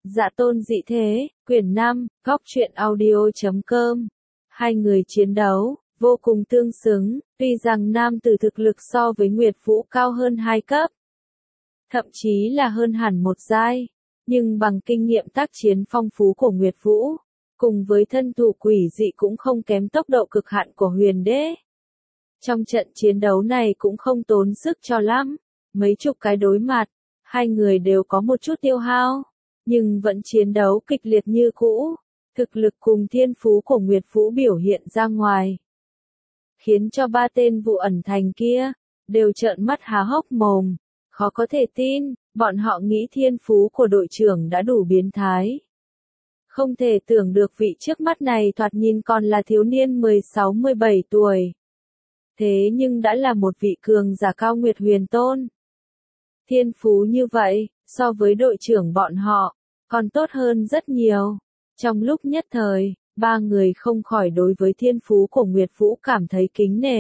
Dạ tôn dị thế, quyển 5, góc truyện audio.com. Hai người chiến đấu, vô cùng tương xứng, tuy rằng nam tử thực lực so với Nguyệt Vũ cao hơn 2 cấp. Thậm chí là hơn hẳn một giai, nhưng bằng kinh nghiệm tác chiến phong phú của Nguyệt Vũ, cùng với thân thủ quỷ dị cũng không kém tốc độ cực hạn của Huyền Đế. Trong trận chiến đấu này cũng không tốn sức cho lắm, mấy chục cái đối mặt, hai người đều có một chút tiêu hao, nhưng vẫn chiến đấu kịch liệt như cũ, thực lực cùng thiên phú của Nguyệt Vũ biểu hiện ra ngoài. Khiến cho ba tên vụ ẩn thành kia, đều trợn mắt há hốc mồm, khó có thể tin, bọn họ nghĩ thiên phú của đội trưởng đã đủ biến thái. Không thể tưởng được vị trước mắt này thoạt nhìn còn là thiếu niên 16-17 tuổi. Thế nhưng đã là một vị cường giả cao nguyệt huyền tôn. Thiên phú như vậy, so với đội trưởng bọn họ, còn tốt hơn rất nhiều. Trong lúc nhất thời, ba người không khỏi đối với thiên phú của Nguyệt Vũ cảm thấy kính nể.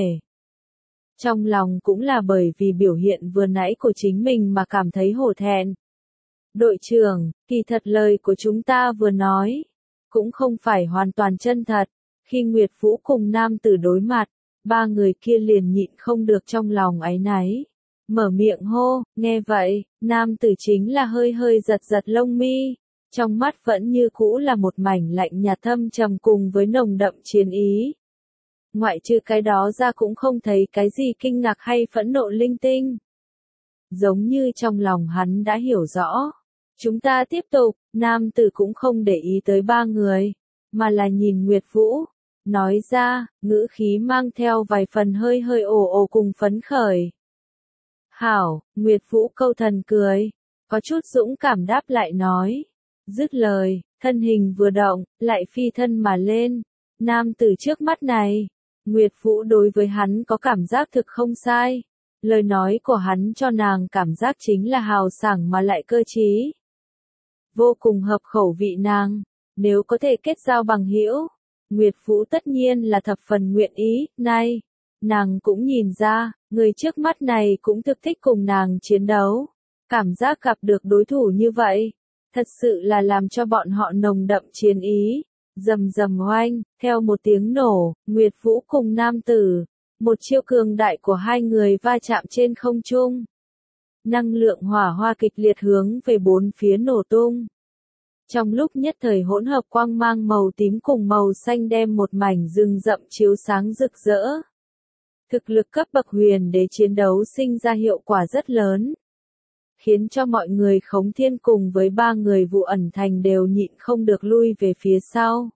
Trong lòng cũng là bởi vì biểu hiện vừa nãy của chính mình mà cảm thấy hổ thẹn. Đội trưởng, kỳ thật lời của chúng ta vừa nói, cũng không phải hoàn toàn chân thật. Khi Nguyệt Vũ cùng nam tử đối mặt, ba người kia liền nhịn không được trong lòng áy náy. Mở miệng hô, nghe vậy, nam tử chính là hơi hơi giật giật lông mi. Trong mắt vẫn như cũ là một mảnh lạnh nhạt thâm trầm cùng với nồng đậm chiến ý. Ngoại trừ cái đó ra cũng không thấy cái gì kinh ngạc hay phẫn nộ linh tinh. Giống như trong lòng hắn đã hiểu rõ. Chúng ta tiếp tục, nam tử cũng không để ý tới ba người, mà là nhìn Nguyệt Vũ, nói ra, ngữ khí mang theo vài phần hơi hơi ồ cùng phấn khởi. Hảo, Nguyệt Vũ câu thần cười, có chút dũng cảm đáp lại nói. Dứt lời, thân hình vừa động, lại phi thân mà lên. Nam tử trước mắt này, Nguyệt Vũ đối với hắn có cảm giác thực không sai. Lời nói của hắn cho nàng cảm giác chính là hào sảng mà lại cơ trí. Vô cùng hợp khẩu vị nàng, nếu có thể kết giao bằng hữu, Nguyệt Vũ tất nhiên là thập phần nguyện ý. Này, nàng cũng nhìn ra, người trước mắt này cũng thực thích cùng nàng chiến đấu. Cảm giác gặp được đối thủ như vậy, thật sự là làm cho bọn họ nồng đậm chiến ý. Rầm rầm oanh, theo một tiếng nổ, Nguyệt Vũ cùng nam tử, một chiêu cường đại của hai người va chạm trên không trung. Năng lượng hỏa hoa kịch liệt hướng về bốn phía nổ tung. Trong lúc nhất thời hỗn hợp quang mang màu tím cùng màu xanh đem một mảnh rừng rậm chiếu sáng rực rỡ. Thực lực cấp bậc huyền đế chiến đấu sinh ra hiệu quả rất lớn, khiến cho mọi người Khống Thiên cùng với ba người vụ ẩn thành đều nhịn không được lui về phía sau.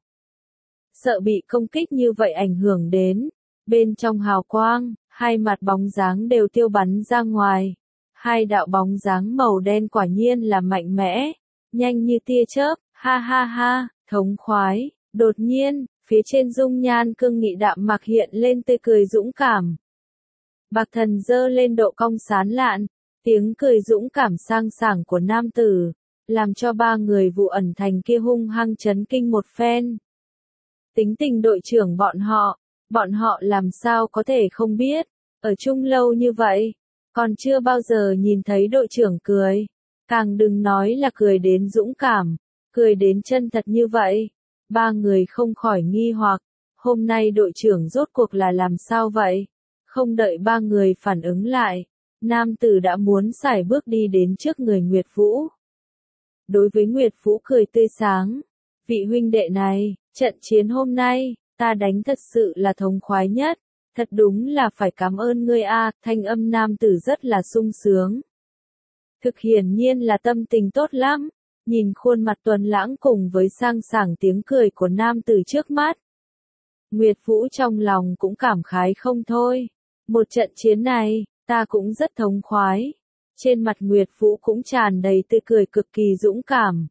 Sợ bị công kích như vậy ảnh hưởng đến, bên trong hào quang, hai mặt bóng dáng đều tiêu bắn ra ngoài. Hai đạo bóng dáng màu đen quả nhiên là mạnh mẽ, nhanh như tia chớp, ha ha ha, thống khoái. Đột nhiên, phía trên dung nhan cương nghị đạm mạc hiện lên tươi cười dũng cảm. Bạc thần giơ lên độ cong sán lạn, tiếng cười dũng cảm sang sảng của nam tử, làm cho ba người vụ ẩn thành kia hung hăng chấn kinh một phen. Tính tình đội trưởng bọn họ làm sao có thể không biết, ở chung lâu như vậy, còn chưa bao giờ nhìn thấy đội trưởng cười, càng đừng nói là cười đến dũng cảm, cười đến chân thật như vậy. Ba người không khỏi nghi hoặc, hôm nay đội trưởng rốt cuộc là làm sao vậy? Không đợi ba người phản ứng lại, nam tử đã muốn sải bước đi đến trước người Nguyệt Vũ. Đối với Nguyệt Vũ cười tươi sáng, vị huynh đệ này, trận chiến hôm nay, ta đánh thật sự là thống khoái nhất, thật đúng là phải cảm ơn ngươi a. Thanh âm nam tử rất là sung sướng. Thực hiển nhiên là tâm tình tốt lắm, nhìn khuôn mặt tuấn lãng cùng với sang sảng tiếng cười của nam tử trước mắt. Nguyệt Vũ trong lòng cũng cảm khái không thôi, một trận chiến này, ta cũng rất thống khoái. Trên mặt Nguyệt Vũ cũng tràn đầy tươi cười cực kỳ dũng cảm.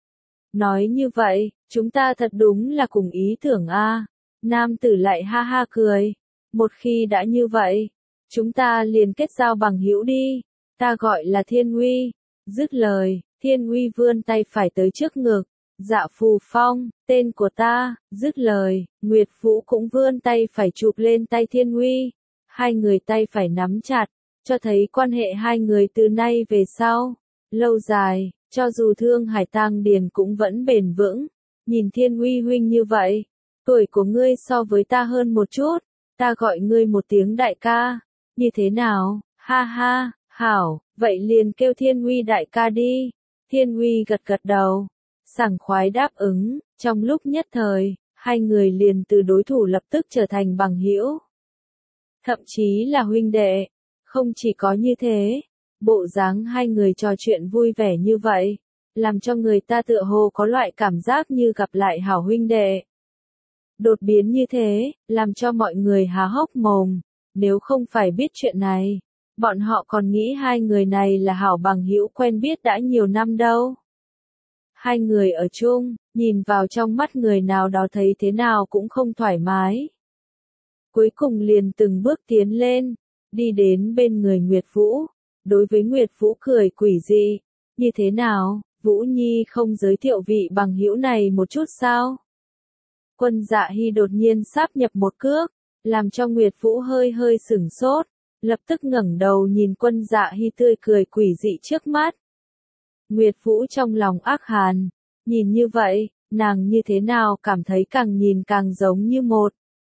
Nói như vậy, chúng ta thật đúng là cùng ý tưởng a. Nam tử lại ha ha cười. Một khi đã như vậy, chúng ta liền kết giao bằng hữu đi. Ta gọi là Thiên Uy. Dứt lời, Thiên Uy vươn tay phải tới trước ngực. Dạ Phù Phong, tên của ta. Dứt lời, Nguyệt Vũ cũng vươn tay phải chụp lên tay Thiên Uy. Hai người tay phải nắm chặt, cho thấy quan hệ hai người từ nay về sau, lâu dài, Cho dù Thương Hải tang điền cũng vẫn bền vững. Nhìn Thiên Uy huynh như vậy, tuổi của ngươi so với ta hơn một chút, ta gọi ngươi một tiếng đại ca, như thế nào? Ha ha, hảo, vậy liền kêu Thiên Uy đại ca đi. Thiên Uy gật gật đầu, sảng khoái đáp ứng, trong lúc nhất thời, hai người liền từ đối thủ lập tức trở thành bằng hữu. Thậm chí là huynh đệ. Không chỉ có như thế, bộ dáng hai người trò chuyện vui vẻ như vậy, làm cho người ta tựa hồ có loại cảm giác như gặp lại hảo huynh đệ. Đột biến như thế, làm cho mọi người há hốc mồm, nếu không phải biết chuyện này, bọn họ còn nghĩ hai người này là hảo bằng hữu quen biết đã nhiều năm đâu. Hai người ở chung, nhìn vào trong mắt người nào đó thấy thế nào cũng không thoải mái. Cuối cùng liền từng bước tiến lên, đi đến bên người Nguyệt Vũ, đối với Nguyệt Vũ cười quỷ dị, như thế nào, Vũ Nhi không giới thiệu vị bằng hữu này một chút sao? Quân Dạ Hy đột nhiên sáp nhập một cước, làm cho Nguyệt Vũ hơi hơi sửng sốt, lập tức ngẩng đầu nhìn Quân Dạ Hy tươi cười quỷ dị trước mắt. Nguyệt Vũ trong lòng ác hàn, nhìn như vậy, nàng như thế nào cảm thấy càng nhìn càng giống như một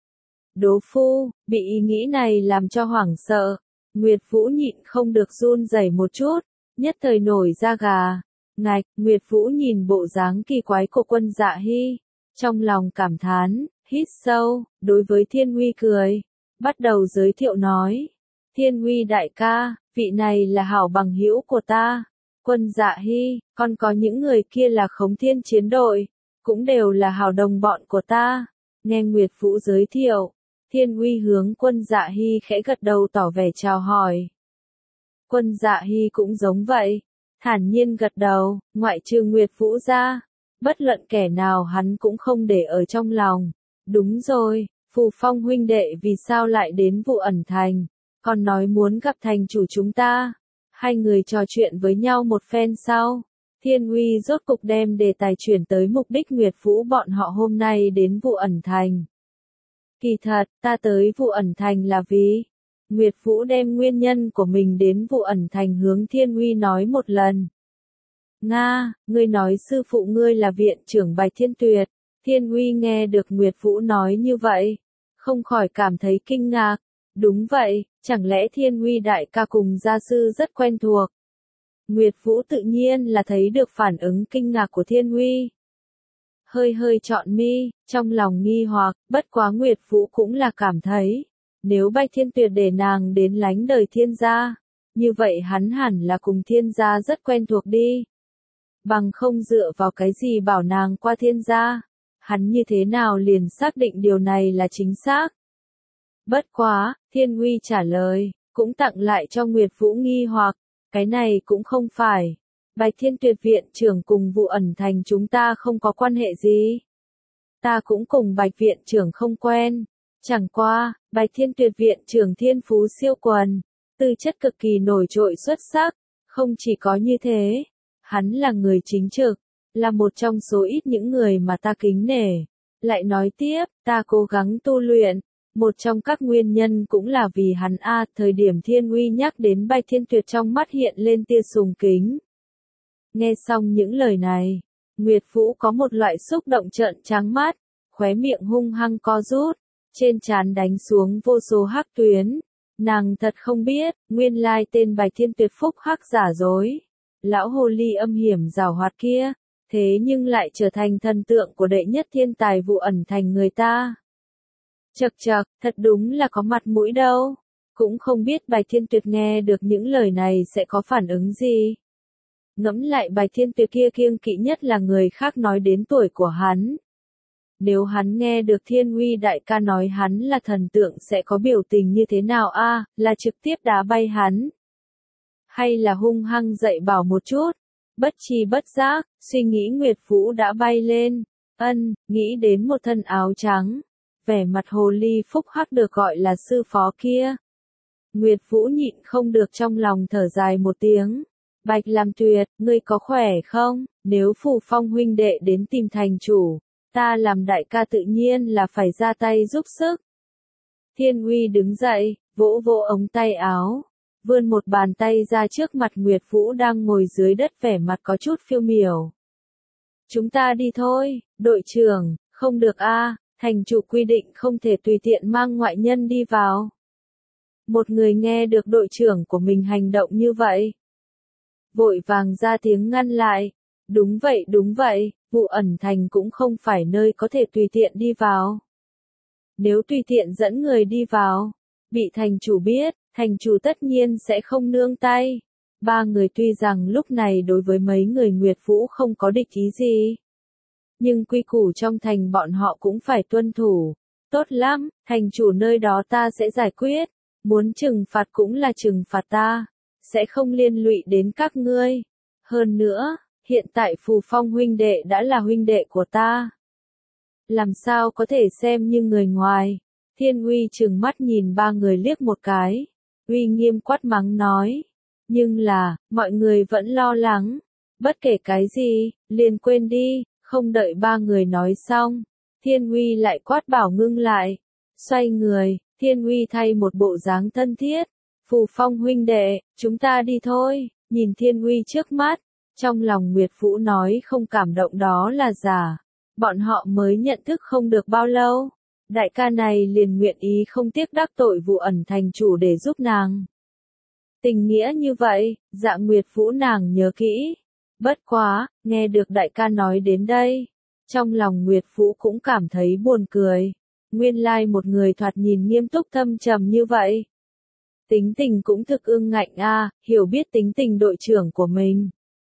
đố phu, bị ý nghĩ này làm cho hoảng sợ. Nguyệt Vũ nhịn không được run rẩy một chút, nhất thời nổi da gà. Ngạch, Nguyệt Vũ nhìn bộ dáng kỳ quái của Quân Dạ Hy, trong lòng cảm thán, hít sâu, đối với Thiên Uy cười, bắt đầu giới thiệu nói. Thiên Uy đại ca, vị này là hảo bằng hữu của ta. Quân Dạ Hy, còn có những người kia là Khống Thiên chiến đội, cũng đều là hảo đồng bọn của ta. Nghe Nguyệt Vũ giới thiệu, Thiên Uy hướng Quân Dạ Hy khẽ gật đầu tỏ vẻ chào hỏi. Quân Dạ Hy cũng giống vậy, thản nhiên gật đầu, ngoại trừ Nguyệt Vũ ra, bất luận kẻ nào hắn cũng không để ở trong lòng. Đúng rồi, Phù Phong huynh đệ vì sao lại đến Vụ Ẩn Thành, còn nói muốn gặp thành chủ chúng ta. Hai người trò chuyện với nhau một phen sau, Thiên Uy rốt cục đem đề tài chuyển tới mục đích Nguyệt Vũ bọn họ hôm nay đến Vụ Ẩn Thành. Kỳ thật, ta tới Vụ Ẩn Thành là vì Nguyệt Vũ đem nguyên nhân của mình đến Vụ Ẩn Thành hướng Thiên Uy nói một lần. Nga, ngươi nói sư phụ ngươi là viện trưởng Bạch Thiên Tuyệt. Thiên Uy nghe được Nguyệt Vũ nói như vậy, không khỏi cảm thấy kinh ngạc. Đúng vậy, chẳng lẽ Thiên Uy đại ca cùng gia sư rất quen thuộc? Nguyệt Vũ tự nhiên là thấy được phản ứng kinh ngạc của Thiên Uy. Hơi hơi trọn mi, trong lòng nghi hoặc, bất quá Nguyệt Vũ cũng là cảm thấy, nếu Bạch Thiên Tuyệt để nàng đến lánh đời Thiên gia, như vậy hắn hẳn là cùng Thiên gia rất quen thuộc đi. Bằng không dựa vào cái gì bảo nàng qua Thiên gia, hắn như thế nào liền xác định điều này là chính xác. Bất quá, Thiên Uy trả lời, cũng tặng lại cho Nguyệt Vũ nghi hoặc, cái này cũng không phải. Bạch Thiên Tuyệt viện trưởng cùng Vụ Ẩn Thành chúng ta không có quan hệ gì. Ta cũng cùng Bạch viện trưởng không quen. Chẳng qua, Bạch Thiên Tuyệt viện trưởng thiên phú siêu quần, tư chất cực kỳ nổi trội xuất sắc. Không chỉ có như thế, hắn là người chính trực, là một trong số ít những người mà ta kính nể. Lại nói tiếp, ta cố gắng tu luyện. Một trong các nguyên nhân cũng là vì hắn thời điểm Thiên Uy nhắc đến Bạch Thiên Tuyệt trong mắt hiện lên tia sùng kính. Nghe xong những lời này, Nguyệt Vũ có một loại xúc động trợn trắng mắt, khóe miệng hung hăng co rút, trên trán đánh xuống vô số hắc tuyến. Nàng thật không biết, nguyên lai tên Bạch Thiên Tuyệt phúc hắc giả dối. Lão hồ ly âm hiểm giảo hoạt kia, thế nhưng lại trở thành thần tượng của đệ nhất thiên tài Vụ Ẩn Thành người ta. Chậc chậc, thật đúng là có mặt mũi đâu. Cũng không biết Bạch Thiên Tuyệt nghe được những lời này sẽ có phản ứng gì. Ngẫm lại Bạch Thiên Tuyệt kia kiêng kỵ nhất là người khác nói đến tuổi của hắn. Nếu hắn nghe được Thiên Uy đại ca nói hắn là thần tượng sẽ có biểu tình như thế nào là trực tiếp đá bay hắn? Hay là hung hăng dạy bảo một chút? Bất tri bất giác, suy nghĩ Nguyệt Vũ đã bay lên. Nghĩ đến một thân áo trắng. Vẻ mặt hồ ly phúc hắc được gọi là sư phó kia. Nguyệt Vũ nhịn không được trong lòng thở dài một tiếng. Bạch Làm Tuyệt, ngươi có khỏe không? Nếu Phù Phong huynh đệ đến tìm thành chủ, ta làm đại ca tự nhiên là phải ra tay giúp sức. Thiên Uy đứng dậy, vỗ vỗ ống tay áo. vươn một bàn tay ra trước mặt Nguyệt Vũ đang ngồi dưới đất vẻ mặt có chút phiêu miểu. Chúng ta đi thôi, đội trưởng, không được a, thành chủ quy định không thể tùy tiện mang ngoại nhân đi vào. Một người nghe được đội trưởng của mình hành động như vậy, vội vàng ra tiếng ngăn lại. Đúng vậy, Vụ Ẩn Thành cũng không phải nơi có thể tùy tiện đi vào. Nếu tùy tiện dẫn người đi vào, bị thành chủ biết, thành chủ tất nhiên sẽ không nương tay. Ba người tuy rằng lúc này đối với mấy người Nguyệt Vũ không có địch ý gì, nhưng quy củ trong thành bọn họ cũng phải tuân thủ. Tốt lắm, thành chủ nơi đó ta sẽ giải quyết. Muốn trừng phạt cũng là trừng phạt ta, sẽ không liên lụy đến các ngươi. Hơn nữa, hiện tại Phù Phong huynh đệ đã là huynh đệ của ta. Làm sao có thể xem như người ngoài. Thiên Uy trừng mắt nhìn ba người liếc một cái, uy nghiêm quát mắng nói. Nhưng là, mọi người vẫn lo lắng. Bất kể cái gì, liền quên đi, không đợi ba người nói xong. Thiên Uy lại quát bảo ngưng lại. Xoay người, Thiên Uy thay một bộ dáng thân thiết. Phù Phong huynh đệ, chúng ta đi thôi. Nhìn Thiên Uy trước mắt, trong lòng Nguyệt Vũ nói không cảm động đó là giả. Bọn họ mới nhận thức không được bao lâu. Đại ca này liền nguyện ý không tiếc đắc tội Vụ Ẩn Thành chủ để giúp nàng. Tình nghĩa như vậy, Dạ Nguyệt Vũ nàng nhớ kỹ. Bất quá, nghe được đại ca nói đến đây, trong lòng Nguyệt Vũ cũng cảm thấy buồn cười. Nguyên lai một người thoạt nhìn nghiêm túc thâm trầm như vậy. Tính tình cũng thực ương ngạnh a, hiểu biết tính tình đội trưởng của mình.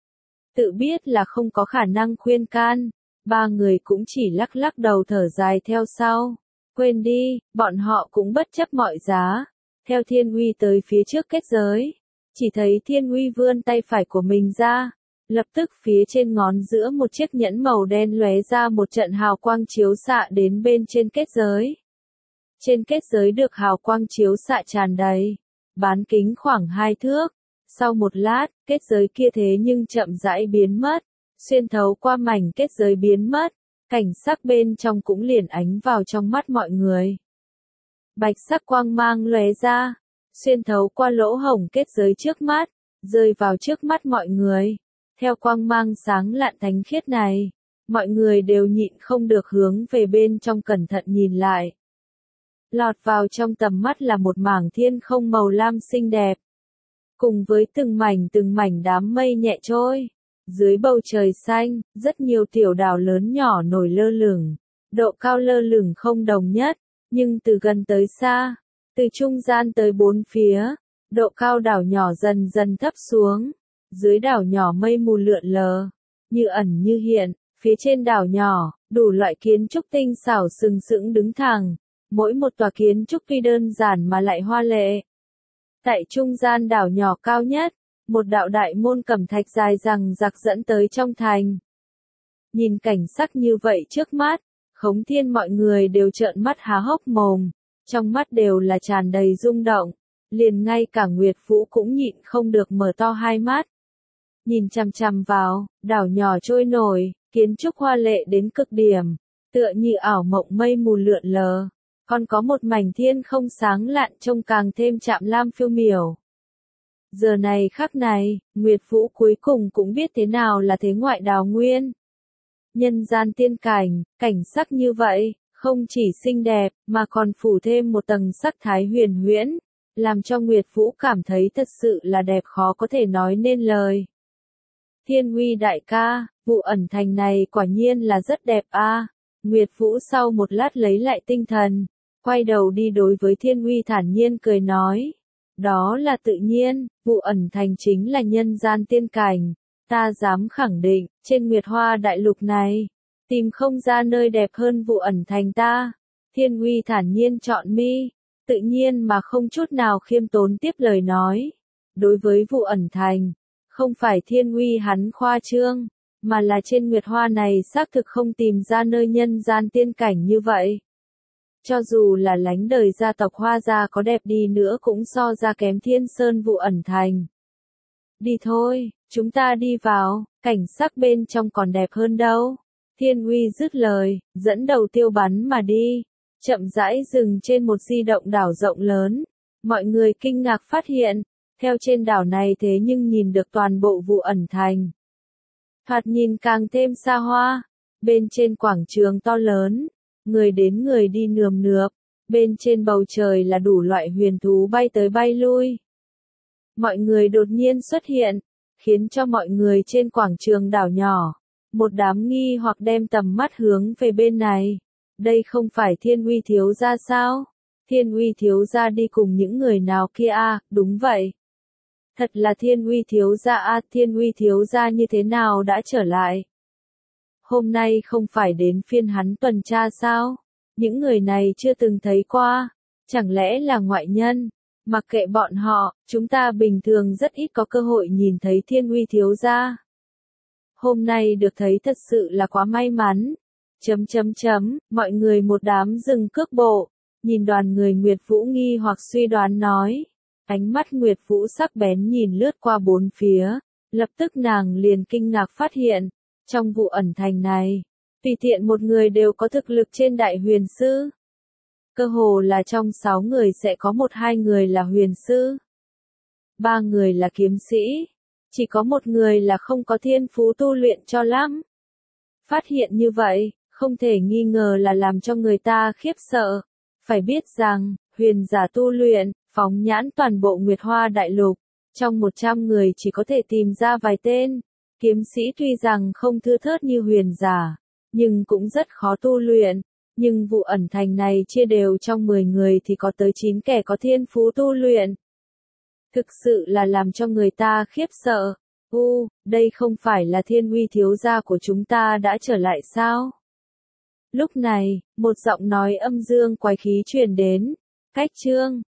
Tự biết là không có khả năng khuyên can, ba người cũng chỉ lắc lắc đầu thở dài theo sau. Quên đi, bọn họ cũng bất chấp mọi giá. Theo Thiên Uy tới phía trước kết giới, chỉ thấy Thiên Uy vươn tay phải của mình ra, lập tức phía trên ngón giữa một chiếc nhẫn màu đen lóe ra một trận hào quang chiếu xạ đến bên trên kết giới. Trên kết giới được hào quang chiếu xạ tràn đầy, bán kính khoảng 2 thước. Sau một lát, kết giới kia thế nhưng chậm rãi biến mất, xuyên thấu qua mảnh kết giới biến mất, cảnh sắc bên trong cũng liền ánh vào trong mắt mọi người. Bạch sắc quang mang lóe ra, xuyên thấu qua lỗ hổng kết giới trước mắt, rơi vào trước mắt mọi người. Theo quang mang sáng lạn thánh khiết này, mọi người đều nhịn không được hướng về bên trong cẩn thận nhìn lại. Lọt vào trong tầm mắt là một mảng thiên không màu lam xinh đẹp, cùng với từng mảnh đám mây nhẹ trôi. Dưới bầu trời xanh, rất nhiều tiểu đảo lớn nhỏ nổi lơ lửng, độ cao lơ lửng không đồng nhất, nhưng từ gần tới xa, từ trung gian tới bốn phía, độ cao đảo nhỏ dần dần thấp xuống. Dưới đảo nhỏ mây mù lượn lờ, như ẩn như hiện, phía trên đảo nhỏ, đủ loại kiến trúc tinh xảo sừng sững đứng thẳng, mỗi một tòa kiến trúc tuy đơn giản mà lại hoa lệ. Tại trung gian đảo nhỏ cao nhất, một đạo đại môn cẩm thạch dài rằng rạc dẫn tới trong thành. Nhìn cảnh sắc như vậy trước mắt, Khống Thiên mọi người đều trợn mắt há hốc mồm, trong mắt đều là tràn đầy rung động, liền ngay cả Nguyệt Vũ cũng nhịn không được mở to hai mắt. Nhìn chằm chằm vào, đảo nhỏ trôi nổi, kiến trúc hoa lệ đến cực điểm, tựa như ảo mộng mây mù lượn lờ, còn có một mảnh thiên không sáng lạn trông càng thêm chạm lam phiêu miểu. Giờ này khắc này, Nguyệt Vũ cuối cùng cũng biết thế nào là thế ngoại đào nguyên. Nhân gian tiên cảnh, cảnh sắc như vậy, không chỉ xinh đẹp, mà còn phủ thêm một tầng sắc thái huyền huyễn, làm cho Nguyệt Vũ cảm thấy thật sự là đẹp khó có thể nói nên lời. Thiên Uy đại ca, Vụ Ẩn Thành này quả nhiên là rất đẹp a. Nguyệt Vũ sau một lát lấy lại tinh thần, quay đầu đi đối với Thiên Uy thản nhiên cười nói. Đó là tự nhiên, Vụ Ẩn Thành chính là nhân gian tiên cảnh. Ta dám khẳng định, trên Nguyệt Hoa đại lục này, tìm không ra nơi đẹp hơn Vụ Ẩn Thành ta. Thiên Uy thản nhiên chọn mi, tự nhiên mà không chút nào khiêm tốn tiếp lời nói. Đối với Vụ Ẩn Thành, không phải Thiên Uy hắn khoa trương, mà là trên Nguyệt Hoa này xác thực không tìm ra nơi nhân gian tiên cảnh như vậy. Cho dù là lánh đời gia tộc Hoa gia có đẹp đi nữa cũng so ra kém Thiên Sơn Vụ Ẩn Thành. Đi thôi, chúng ta đi vào, cảnh sắc bên trong còn đẹp hơn đâu. Thiên Uy dứt lời, dẫn đầu tiêu bắn mà đi, chậm rãi dừng trên một di động đảo rộng lớn. Mọi người kinh ngạc phát hiện, theo trên đảo này thế nhưng nhìn được toàn bộ Vụ Ẩn Thành. Thoạt nhìn càng thêm xa hoa, bên trên quảng trường to lớn, người đến người đi nườm nượp, bên trên bầu trời là đủ loại huyền thú bay tới bay lui. Mọi người đột nhiên xuất hiện, khiến cho mọi người trên quảng trường đảo nhỏ, một đám nghi hoặc đem tầm mắt hướng về bên này. Đây không phải Thiên Uy thiếu gia sao? Thiên Uy thiếu gia đi cùng những người nào kia à? Đúng vậy. Thật là Thiên Uy thiếu gia à? Thiên Uy thiếu gia như thế nào đã trở lại? Hôm nay không phải đến phiên hắn tuần tra sao? Những người này chưa từng thấy qua, chẳng lẽ là ngoại nhân? Mặc kệ bọn họ, chúng ta bình thường rất ít có cơ hội nhìn thấy Thiên Uy thiếu gia. Hôm nay được thấy thật sự là quá may mắn. Mọi người một đám dừng cước bộ, nhìn đoàn người Nguyệt Vũ nghi hoặc suy đoán nói. Ánh mắt Nguyệt Vũ sắc bén nhìn lướt qua bốn phía, lập tức nàng liền kinh ngạc phát hiện, trong Vụ Ẩn Thành này, tùy tiện một người đều có thực lực trên đại huyền sư. Cơ hồ là trong 6 người sẽ có 1-2 người là huyền sư, 3 người là kiếm sĩ, chỉ có một người là không có thiên phú tu luyện cho lắm. Phát hiện như vậy, không thể nghi ngờ là làm cho người ta khiếp sợ. Phải biết rằng, huyền giả tu luyện, phóng nhãn toàn bộ Nguyệt Hoa Đại Lục, trong 100 người chỉ có thể tìm ra vài tên. Kiếm sĩ tuy rằng không thưa thớt như huyền giả, nhưng cũng rất khó tu luyện. Nhưng Vụ Ẩn Thành này chia đều trong 10 người thì có tới 9 kẻ có thiên phú tu luyện. Thực sự là làm cho người ta khiếp sợ. Đây không phải là Thiên Uy thiếu gia của chúng ta đã trở lại sao? Lúc này, một giọng nói âm dương quái khí truyền đến. Cách chương